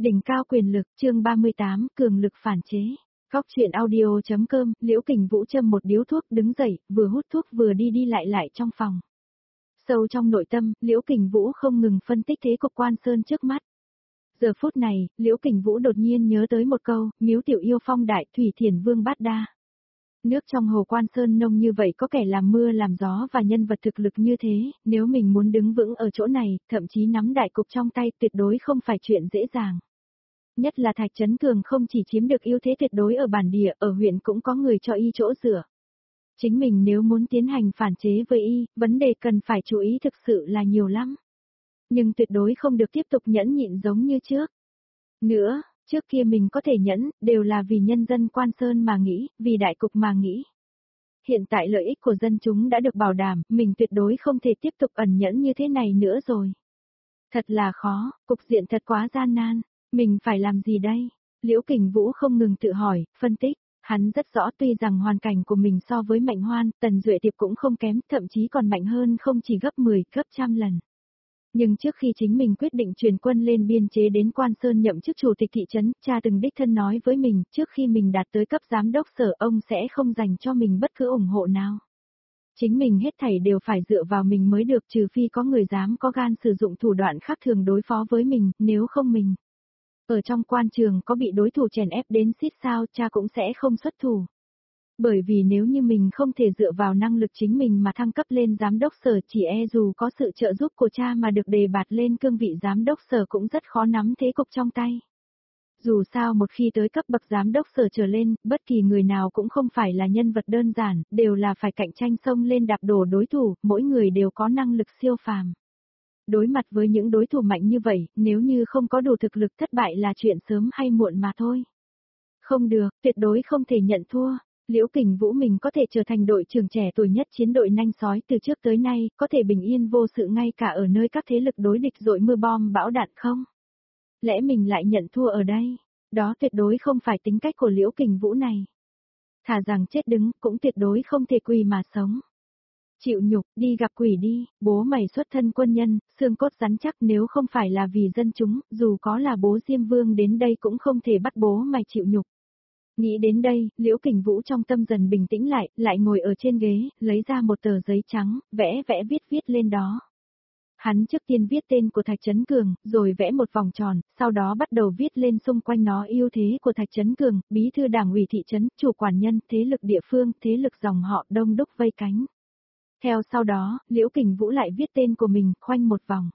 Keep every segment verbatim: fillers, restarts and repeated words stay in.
Đỉnh cao quyền lực, chương ba mươi tám, cường lực phản chế. Góc truyện audio.com, Liễu Kình Vũ châm một điếu thuốc đứng dậy, vừa hút thuốc vừa đi đi lại lại trong phòng. Sâu trong nội tâm, Liễu Kình Vũ không ngừng phân tích thế cục Quan Sơn trước mắt. Giờ phút này, Liễu Kình Vũ đột nhiên nhớ tới một câu, miếu tiểu yêu phong đại thủy thiền vương bát đa. Nước trong hồ Quan Sơn nông như vậy có kẻ làm mưa làm gió và nhân vật thực lực như thế, nếu mình muốn đứng vững ở chỗ này, thậm chí nắm đại cục trong tay tuyệt đối không phải chuyện dễ dàng. Nhất là Thạch Chấn Cường không chỉ chiếm được ưu thế tuyệt đối ở bản địa, ở huyện cũng có người cho y chỗ dựa. Chính mình nếu muốn tiến hành phản chế với y, vấn đề cần phải chú ý thực sự là nhiều lắm. Nhưng tuyệt đối không được tiếp tục nhẫn nhịn giống như trước. Nữa, trước kia mình có thể nhẫn, đều là vì nhân dân Quan Sơn mà nghĩ, vì đại cục mà nghĩ. Hiện tại lợi ích của dân chúng đã được bảo đảm, mình tuyệt đối không thể tiếp tục ẩn nhẫn như thế này nữa rồi. Thật là khó, cục diện thật quá gian nan. Mình phải làm gì đây? Liễu Kình Vũ không ngừng tự hỏi, phân tích. Hắn rất rõ tuy rằng hoàn cảnh của mình so với Mạnh Hoan, Tần Duệ Tiệp cũng không kém, thậm chí còn mạnh hơn không chỉ gấp mười, gấp trăm lần. Nhưng trước khi chính mình quyết định truyền quân lên biên chế đến Quan Sơn nhậm chức chủ tịch thị trấn, cha từng đích thân nói với mình, trước khi mình đạt tới cấp giám đốc sở ông sẽ không dành cho mình bất cứ ủng hộ nào. Chính mình hết thảy đều phải dựa vào mình mới được, trừ phi có người dám có gan sử dụng thủ đoạn khác thường đối phó với mình, nếu không mình. Ở trong quan trường có bị đối thủ chèn ép đến xít sao, cha cũng sẽ không xuất thủ. Bởi vì nếu như mình không thể dựa vào năng lực chính mình mà thăng cấp lên giám đốc sở, chỉ e dù có sự trợ giúp của cha mà được đề bạt lên cương vị giám đốc sở cũng rất khó nắm thế cục trong tay. Dù sao một khi tới cấp bậc giám đốc sở trở lên, bất kỳ người nào cũng không phải là nhân vật đơn giản, đều là phải cạnh tranh xông lên đạp đổ đối thủ, mỗi người đều có năng lực siêu phàm. Đối mặt với những đối thủ mạnh như vậy, nếu như không có đủ thực lực thất bại là chuyện sớm hay muộn mà thôi. Không được, tuyệt đối không thể nhận thua. Liễu Kình Vũ mình có thể trở thành đội trưởng trẻ tuổi nhất chiến đội nanh sói từ trước tới nay, có thể bình yên vô sự ngay cả ở nơi các thế lực đối địch dội mưa bom bão đạn không? Lẽ mình lại nhận thua ở đây? Đó tuyệt đối không phải tính cách của Liễu Kình Vũ này. Thà rằng chết đứng, cũng tuyệt đối không thể quỳ mà sống. Chịu nhục, đi gặp quỷ đi, bố mày xuất thân quân nhân, xương cốt rắn chắc, nếu không phải là vì dân chúng, dù có là bố Diêm Vương đến đây cũng không thể bắt bố mày chịu nhục. Nghĩ đến đây, Liễu Kình Vũ trong tâm dần bình tĩnh lại, lại ngồi ở trên ghế, lấy ra một tờ giấy trắng, vẽ vẽ viết viết lên đó. Hắn trước tiên viết tên của Thạch Chấn Cường, rồi vẽ một vòng tròn, sau đó bắt đầu viết lên xung quanh nó ưu thế của Thạch Chấn Cường, bí thư đảng ủy thị trấn, chủ quản nhân, thế lực địa phương, thế lực dòng họ đông đúc vây cánh. Theo sau đó, Liễu Kình Vũ lại viết tên của mình, khoanh một vòng.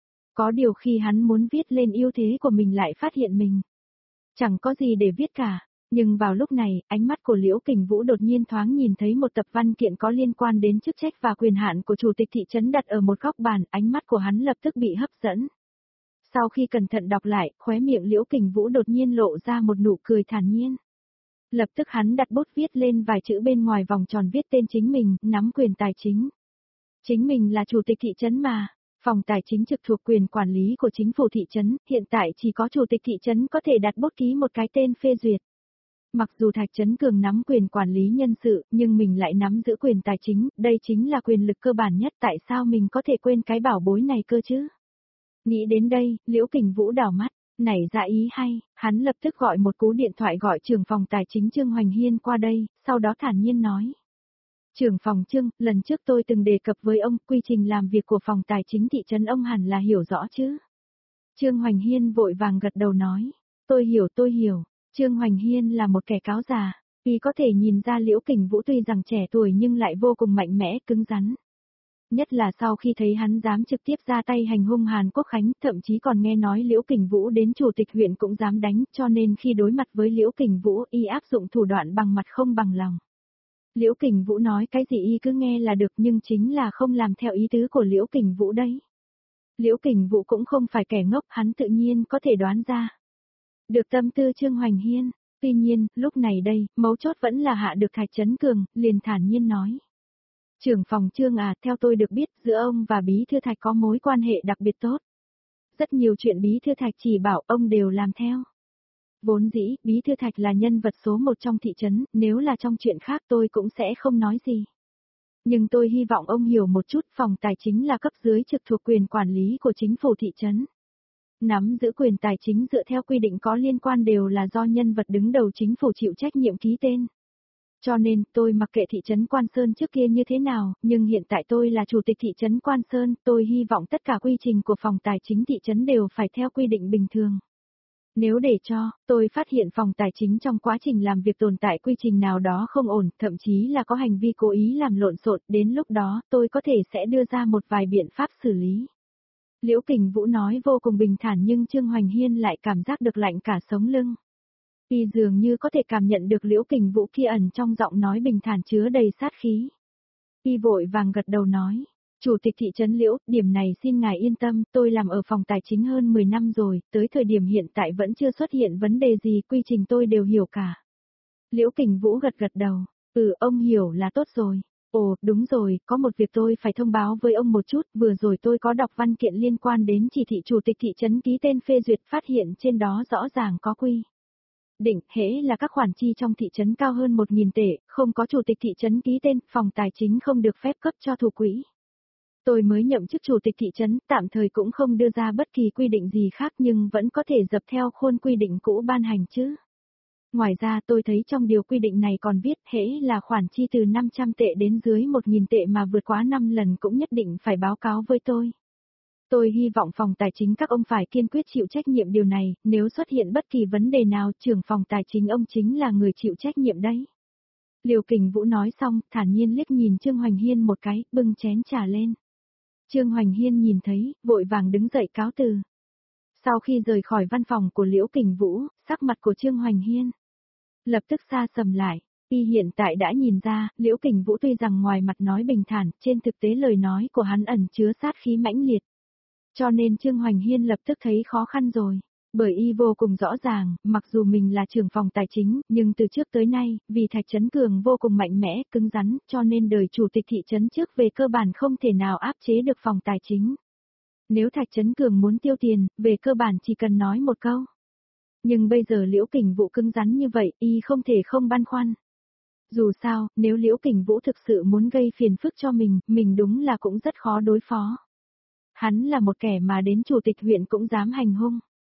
Có điều khi hắn muốn viết lên ưu thế của mình lại phát hiện mình chẳng có gì để viết cả. Nhưng vào lúc này, ánh mắt của Liễu Kình Vũ đột nhiên thoáng nhìn thấy một tập văn kiện có liên quan đến chức trách và quyền hạn của chủ tịch thị trấn đặt ở một góc bàn, ánh mắt của hắn lập tức bị hấp dẫn. Sau khi cẩn thận đọc lại, khóe miệng Liễu Kình Vũ đột nhiên lộ ra một nụ cười thản nhiên. Lập tức hắn đặt bút viết lên vài chữ bên ngoài vòng tròn viết tên chính mình, nắm quyền tài chính. Chính mình là chủ tịch thị trấn mà, phòng tài chính trực thuộc quyền quản lý của chính phủ thị trấn, hiện tại chỉ có chủ tịch thị trấn có thể đặt bút ký một cái tên phê duyệt. Mặc dù Thạch Chấn Cường nắm quyền quản lý nhân sự, nhưng mình lại nắm giữ quyền tài chính, đây chính là quyền lực cơ bản nhất, tại sao mình có thể quên cái bảo bối này cơ chứ? Nghĩ đến đây, Liễu Kình Vũ đảo mắt, nảy ra ý hay, hắn lập tức gọi một cú điện thoại gọi trưởng phòng tài chính Trương Hoành Hiên qua đây, sau đó thản nhiên nói. Trưởng phòng Trương, lần trước tôi từng đề cập với ông, quy trình làm việc của phòng tài chính thị trấn ông hẳn là hiểu rõ chứ? Trương Hoành Hiên vội vàng gật đầu nói, tôi hiểu tôi hiểu. Trương Hoành Hiên là một kẻ cáo già, vì có thể nhìn ra Liễu Kình Vũ tuy rằng trẻ tuổi nhưng lại vô cùng mạnh mẽ, cứng rắn. Nhất là sau khi thấy hắn dám trực tiếp ra tay hành hung Hàn Quốc Khánh, thậm chí còn nghe nói Liễu Kình Vũ đến chủ tịch huyện cũng dám đánh, cho nên khi đối mặt với Liễu Kình Vũ y áp dụng thủ đoạn bằng mặt không bằng lòng. Liễu Kình Vũ nói cái gì y cứ nghe là được nhưng chính là không làm theo ý tứ của Liễu Kình Vũ đấy. Liễu Kình Vũ cũng không phải kẻ ngốc, hắn tự nhiên có thể đoán ra được tâm tư Trương Hoành Hiên, tuy nhiên, lúc này đây, mấu chốt vẫn là hạ được Thạch Chấn Cường, liền thản nhiên nói. Trưởng phòng Trương à, theo tôi được biết, giữa ông và Bí Thư Thạch có mối quan hệ đặc biệt tốt. Rất nhiều chuyện Bí Thư Thạch chỉ bảo ông đều làm theo. Vốn dĩ, Bí Thư Thạch là nhân vật số một trong thị trấn, nếu là trong chuyện khác tôi cũng sẽ không nói gì. Nhưng tôi hy vọng ông hiểu một chút, phòng tài chính là cấp dưới trực thuộc quyền quản lý của chính phủ thị trấn. Nắm giữ quyền tài chính dựa theo quy định có liên quan đều là do nhân vật đứng đầu chính phủ chịu trách nhiệm ký tên. Cho nên, tôi mặc kệ thị trấn Quan Sơn trước kia như thế nào, nhưng hiện tại tôi là chủ tịch thị trấn Quan Sơn, tôi hy vọng tất cả quy trình của phòng tài chính thị trấn đều phải theo quy định bình thường. Nếu để cho, tôi phát hiện phòng tài chính trong quá trình làm việc tồn tại quy trình nào đó không ổn, thậm chí là có hành vi cố ý làm lộn xộn, đến lúc đó, tôi có thể sẽ đưa ra một vài biện pháp xử lý. Liễu Kình Vũ nói vô cùng bình thản nhưng Trương Hoành Hiên lại cảm giác được lạnh cả sống lưng. Y dường như có thể cảm nhận được Liễu Kình Vũ kia ẩn trong giọng nói bình thản chứa đầy sát khí. Y vội vàng gật đầu nói, Chủ tịch thị trấn Liễu, điểm này xin ngài yên tâm, tôi làm ở phòng tài chính hơn mười năm rồi, tới thời điểm hiện tại vẫn chưa xuất hiện vấn đề gì, quy trình tôi đều hiểu cả. Liễu Kình Vũ gật gật đầu, ừ ông hiểu là tốt rồi. Ồ, đúng rồi, có một việc tôi phải thông báo với ông một chút, vừa rồi tôi có đọc văn kiện liên quan đến chỉ thị chủ tịch thị trấn ký tên phê duyệt, phát hiện trên đó rõ ràng có quy định, hễ là các khoản chi trong thị trấn cao hơn một nghìn tệ, không có chủ tịch thị trấn ký tên, phòng tài chính không được phép cấp cho thủ quỹ. Tôi mới nhậm chức chủ tịch thị trấn, tạm thời cũng không đưa ra bất kỳ quy định gì khác nhưng vẫn có thể dập theo khuôn quy định cũ ban hành chứ. Ngoài ra tôi thấy trong điều quy định này còn viết hễ là khoản chi từ năm trăm tệ đến dưới một nghìn tệ mà vượt quá năm lần cũng nhất định phải báo cáo với tôi. Tôi hy vọng phòng tài chính các ông phải kiên quyết chịu trách nhiệm điều này, nếu xuất hiện bất kỳ vấn đề nào trưởng phòng tài chính ông chính là người chịu trách nhiệm đấy. Liễu Kình Vũ nói xong, thản nhiên liếc nhìn Trương Hoành Hiên một cái, bưng chén trà lên. Trương Hoành Hiên nhìn thấy, vội vàng đứng dậy cáo từ. Sau khi rời khỏi văn phòng của Liễu Kình Vũ, sắc mặt của Trương Hoành Hiên lập tức xa sầm lại. Y hiện tại đã nhìn ra, Liễu Kình Vũ tuy rằng ngoài mặt nói bình thản, trên thực tế lời nói của hắn ẩn chứa sát khí mãnh liệt. Cho nên Trương Hoành Hiên lập tức thấy khó khăn rồi. Bởi y vô cùng rõ ràng, mặc dù mình là trưởng phòng tài chính, nhưng từ trước tới nay, vì Thạch Chấn Cường vô cùng mạnh mẽ, cứng rắn, cho nên đời chủ tịch thị trấn trước về cơ bản không thể nào áp chế được phòng tài chính. Nếu Thạch Chấn Cường muốn tiêu tiền, về cơ bản chỉ cần nói một câu. Nhưng bây giờ Liễu Kình Vũ cứng rắn như vậy, y không thể không băn khoăn. Dù sao, nếu Liễu Kình Vũ thực sự muốn gây phiền phức cho mình, mình đúng là cũng rất khó đối phó. Hắn là một kẻ mà đến chủ tịch huyện cũng dám hành hung.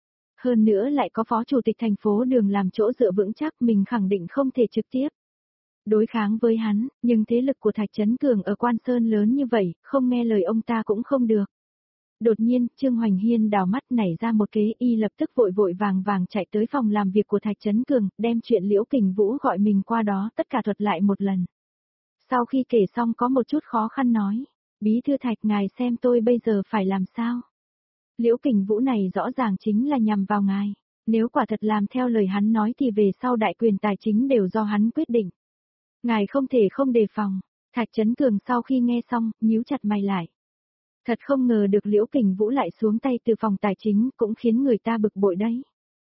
Hơn nữa lại có phó chủ tịch thành phố Đường làm chỗ dựa vững chắc, mình khẳng định không thể trực tiếp đối kháng với hắn, nhưng thế lực của Thạch Chấn Cường ở Quan Sơn lớn như vậy, không nghe lời ông ta cũng không được. Đột nhiên, Trương Hoành Hiên đào mắt nảy ra một kế, y lập tức vội vội vàng vàng chạy tới phòng làm việc của Thạch Chấn Cường, đem chuyện Liễu Kình Vũ gọi mình qua đó tất cả thuật lại một lần. Sau khi kể xong có một chút khó khăn nói, bí thư Thạch ngài xem tôi bây giờ phải làm sao? Liễu Kình Vũ này rõ ràng chính là nhằm vào ngài, nếu quả thật làm theo lời hắn nói thì về sau đại quyền tài chính đều do hắn quyết định. Ngài không thể không đề phòng. Thạch Chấn Cường sau khi nghe xong, nhíu chặt mày lại. Thật không ngờ được Liễu Kình Vũ lại xuống tay từ phòng tài chính cũng khiến người ta bực bội đấy.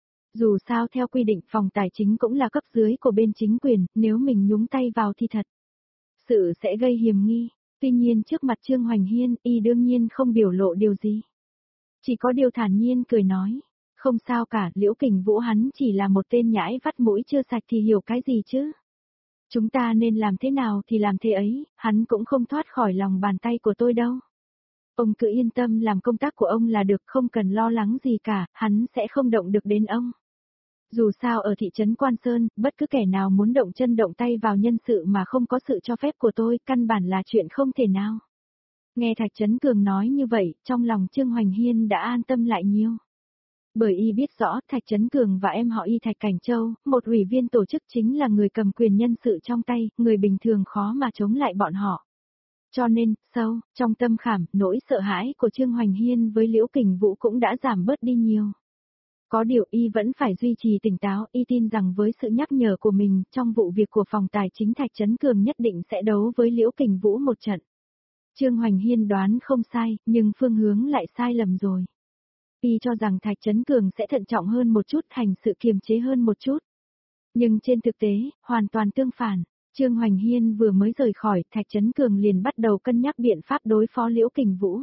Dù sao theo quy định phòng tài chính cũng là cấp dưới của bên chính quyền, nếu mình nhúng tay vào thì thật sự sẽ gây hiềm nghi. Tuy nhiên trước mặt Trương Hoành Hiên, y đương nhiên không biểu lộ điều gì. Chỉ có điều thản nhiên cười nói, không sao cả, Liễu Kình Vũ hắn chỉ là một tên nhãi vắt mũi chưa sạch thì hiểu cái gì chứ. Chúng ta nên làm thế nào thì làm thế ấy, hắn cũng không thoát khỏi lòng bàn tay của tôi đâu. Ông cứ yên tâm làm công tác của ông là được, không cần lo lắng gì cả, hắn sẽ không động được đến ông. Dù sao ở thị trấn Quan Sơn, bất cứ kẻ nào muốn động chân động tay vào nhân sự mà không có sự cho phép của tôi, căn bản là chuyện không thể nào. Nghe Thạch Chấn Cường nói như vậy, trong lòng Trương Hoành Hiên đã an tâm lại nhiều. Bởi y biết rõ Thạch Chấn Cường và em họ y Thạch Cảnh Châu, một ủy viên tổ chức chính là người cầm quyền nhân sự trong tay, người bình thường khó mà chống lại bọn họ. Cho nên, sâu, trong tâm khảm, nỗi sợ hãi của Trương Hoành Hiên với Liễu Kình Vũ cũng đã giảm bớt đi nhiều. Có điều y vẫn phải duy trì tỉnh táo, y tin rằng với sự nhắc nhở của mình, trong vụ việc của phòng tài chính Thạch Chấn Cường nhất định sẽ đấu với Liễu Kình Vũ một trận. Trương Hoành Hiên đoán không sai, nhưng phương hướng lại sai lầm rồi. Y cho rằng Thạch Chấn Cường sẽ thận trọng hơn một chút, hành sự kiềm chế hơn một chút. Nhưng trên thực tế, hoàn toàn tương phản. Trương Hoành Hiên vừa mới rời khỏi, Thạch Chấn Cường liền bắt đầu cân nhắc biện pháp đối phó Liễu Kình Vũ.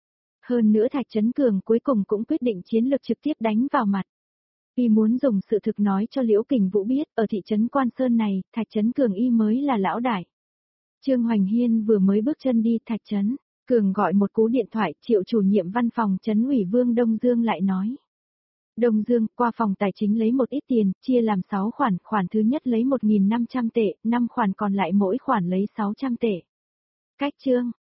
Hơn nữa Thạch Chấn Cường cuối cùng cũng quyết định chiến lược trực tiếp đánh vào mặt. Y muốn dùng sự thực nói cho Liễu Kình Vũ biết, ở thị trấn Quan Sơn này, Thạch Chấn Cường y mới là lão đại. Trương Hoành Hiên vừa mới bước chân đi Thạch Chấn Cường gọi một cú điện thoại, Triệu chủ nhiệm văn phòng trấn ủy Vương Đông Dương lại nói. Đông Dương, qua phòng tài chính lấy một ít tiền, chia làm sáu khoản, khoản thứ nhất lấy một nghìn năm trăm tệ, năm khoản còn lại mỗi khoản lấy sáu trăm tệ. Cách chương